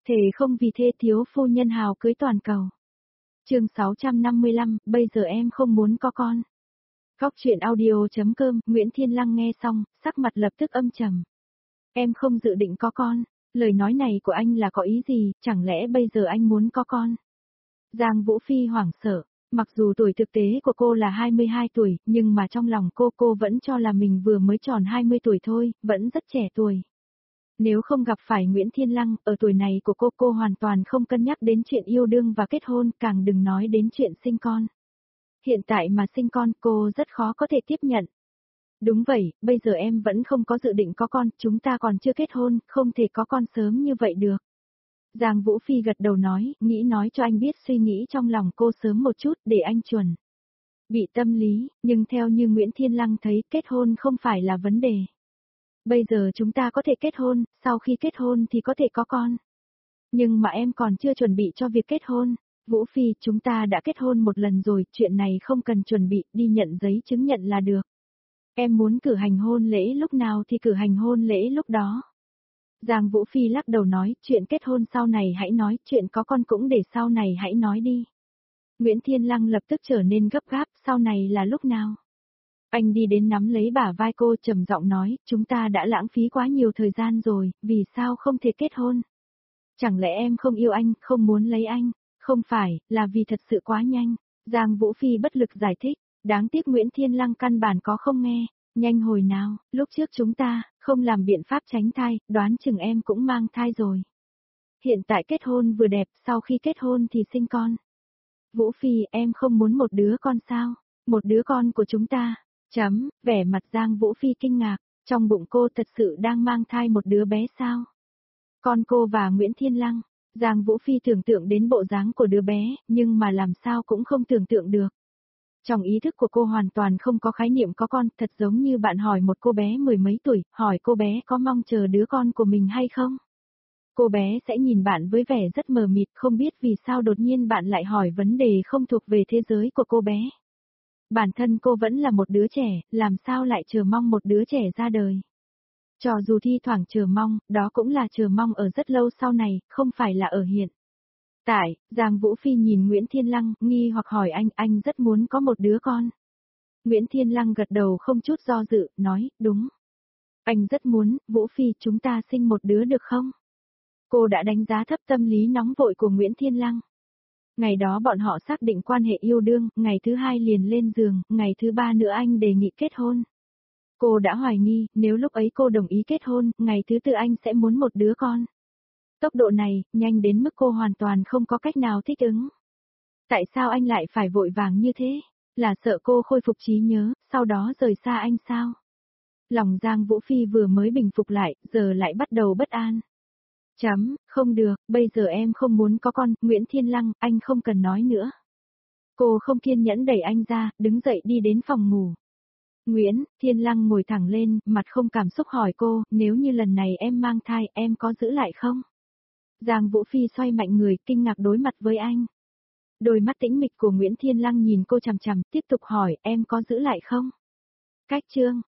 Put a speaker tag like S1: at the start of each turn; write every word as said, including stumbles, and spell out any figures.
S1: Thề không vì thê thiếu phu nhân hào cưới toàn cầu. Chương sáu trăm năm mươi lăm, bây giờ em không muốn có con. Góc truyện audio.com, Nguyễn Thiên Lăng nghe xong, sắc mặt lập tức âm trầm. Em không dự định có con, lời nói này của anh là có ý gì, chẳng lẽ bây giờ anh muốn có con? Giang Vũ Phi hoảng sợ, mặc dù tuổi thực tế của cô là hai mươi hai tuổi, nhưng mà trong lòng cô cô vẫn cho là mình vừa mới tròn hai mươi tuổi thôi, vẫn rất trẻ tuổi. Nếu không gặp phải Nguyễn Thiên Lăng, ở tuổi này của cô cô hoàn toàn không cân nhắc đến chuyện yêu đương và kết hôn, càng đừng nói đến chuyện sinh con. Hiện tại mà sinh con cô rất khó có thể tiếp nhận. Đúng vậy, bây giờ em vẫn không có dự định có con, chúng ta còn chưa kết hôn, không thể có con sớm như vậy được. Giang Vũ Phi gật đầu nói, nghĩ nói cho anh biết suy nghĩ trong lòng cô sớm một chút để anh chuẩn bị tâm lý, nhưng theo như Nguyễn Thiên Lăng thấy kết hôn không phải là vấn đề. Bây giờ chúng ta có thể kết hôn, sau khi kết hôn thì có thể có con. Nhưng mà em còn chưa chuẩn bị cho việc kết hôn. Vũ Phi, chúng ta đã kết hôn một lần rồi, chuyện này không cần chuẩn bị, đi nhận giấy chứng nhận là được. Em muốn cử hành hôn lễ lúc nào thì cử hành hôn lễ lúc đó. Giang Vũ Phi lắc đầu nói, chuyện kết hôn sau này hãy nói, chuyện có con cũng để sau này hãy nói đi. Nguyễn Thiên Lăng lập tức trở nên gấp gáp, sau này là lúc nào? Anh đi đến nắm lấy bả vai cô trầm giọng nói, chúng ta đã lãng phí quá nhiều thời gian rồi, vì sao không thể kết hôn? Chẳng lẽ em không yêu anh, không muốn lấy anh? Không phải, là vì thật sự quá nhanh. Giang Vũ Phi bất lực giải thích, đáng tiếc Nguyễn Thiên Lăng căn bản có không nghe. Nhanh hồi nào, lúc trước chúng ta, không làm biện pháp tránh thai, đoán chừng em cũng mang thai rồi. Hiện tại kết hôn vừa đẹp, sau khi kết hôn thì sinh con. Vũ Phi, em không muốn một đứa con sao? Một đứa con của chúng ta. Chấm, vẻ mặt Giang Vũ Phi kinh ngạc, trong bụng cô thật sự đang mang thai một đứa bé sao? Con cô và Nguyễn Thiên Lăng, Giang Vũ Phi tưởng tượng đến bộ dáng của đứa bé, nhưng mà làm sao cũng không tưởng tượng được. Trong ý thức của cô hoàn toàn không có khái niệm có con, thật giống như bạn hỏi một cô bé mười mấy tuổi, hỏi cô bé có mong chờ đứa con của mình hay không? Cô bé sẽ nhìn bạn với vẻ rất mờ mịt, không biết vì sao đột nhiên bạn lại hỏi vấn đề không thuộc về thế giới của cô bé. Bản thân cô vẫn là một đứa trẻ, làm sao lại chờ mong một đứa trẻ ra đời. Cho dù thi thoảng chờ mong, đó cũng là chờ mong ở rất lâu sau này, không phải là ở hiện tại. Giang Vũ Phi nhìn Nguyễn Thiên Lăng, nghi hoặc hỏi anh, anh rất muốn có một đứa con. Nguyễn Thiên Lăng gật đầu không chút do dự, nói, đúng. Anh rất muốn, Vũ Phi, chúng ta sinh một đứa được không? Cô đã đánh giá thấp tâm lý nóng vội của Nguyễn Thiên Lăng. Ngày đó bọn họ xác định quan hệ yêu đương, ngày thứ hai liền lên giường, ngày thứ ba nữa anh đề nghị kết hôn. Cô đã hoài nghi, nếu lúc ấy cô đồng ý kết hôn, ngày thứ tư anh sẽ muốn một đứa con. Tốc độ này, nhanh đến mức cô hoàn toàn không có cách nào thích ứng. Tại sao anh lại phải vội vàng như thế? Là sợ cô khôi phục trí nhớ, sau đó rời xa anh sao? Lòng Giang Vũ Phi vừa mới bình phục lại, giờ lại bắt đầu bất an. Chấm, không được, bây giờ em không muốn có con, Nguyễn Thiên Lăng, anh không cần nói nữa. Cô không kiên nhẫn đẩy anh ra, đứng dậy đi đến phòng ngủ. Nguyễn Thiên Lăng ngồi thẳng lên, mặt không cảm xúc hỏi cô, nếu như lần này em mang thai, em có giữ lại không? Giang Vũ Phi xoay mạnh người, kinh ngạc đối mặt với anh. Đôi mắt tĩnh mịch của Nguyễn Thiên Lăng nhìn cô chằm chằm, tiếp tục hỏi, em có giữ lại không? Cách chương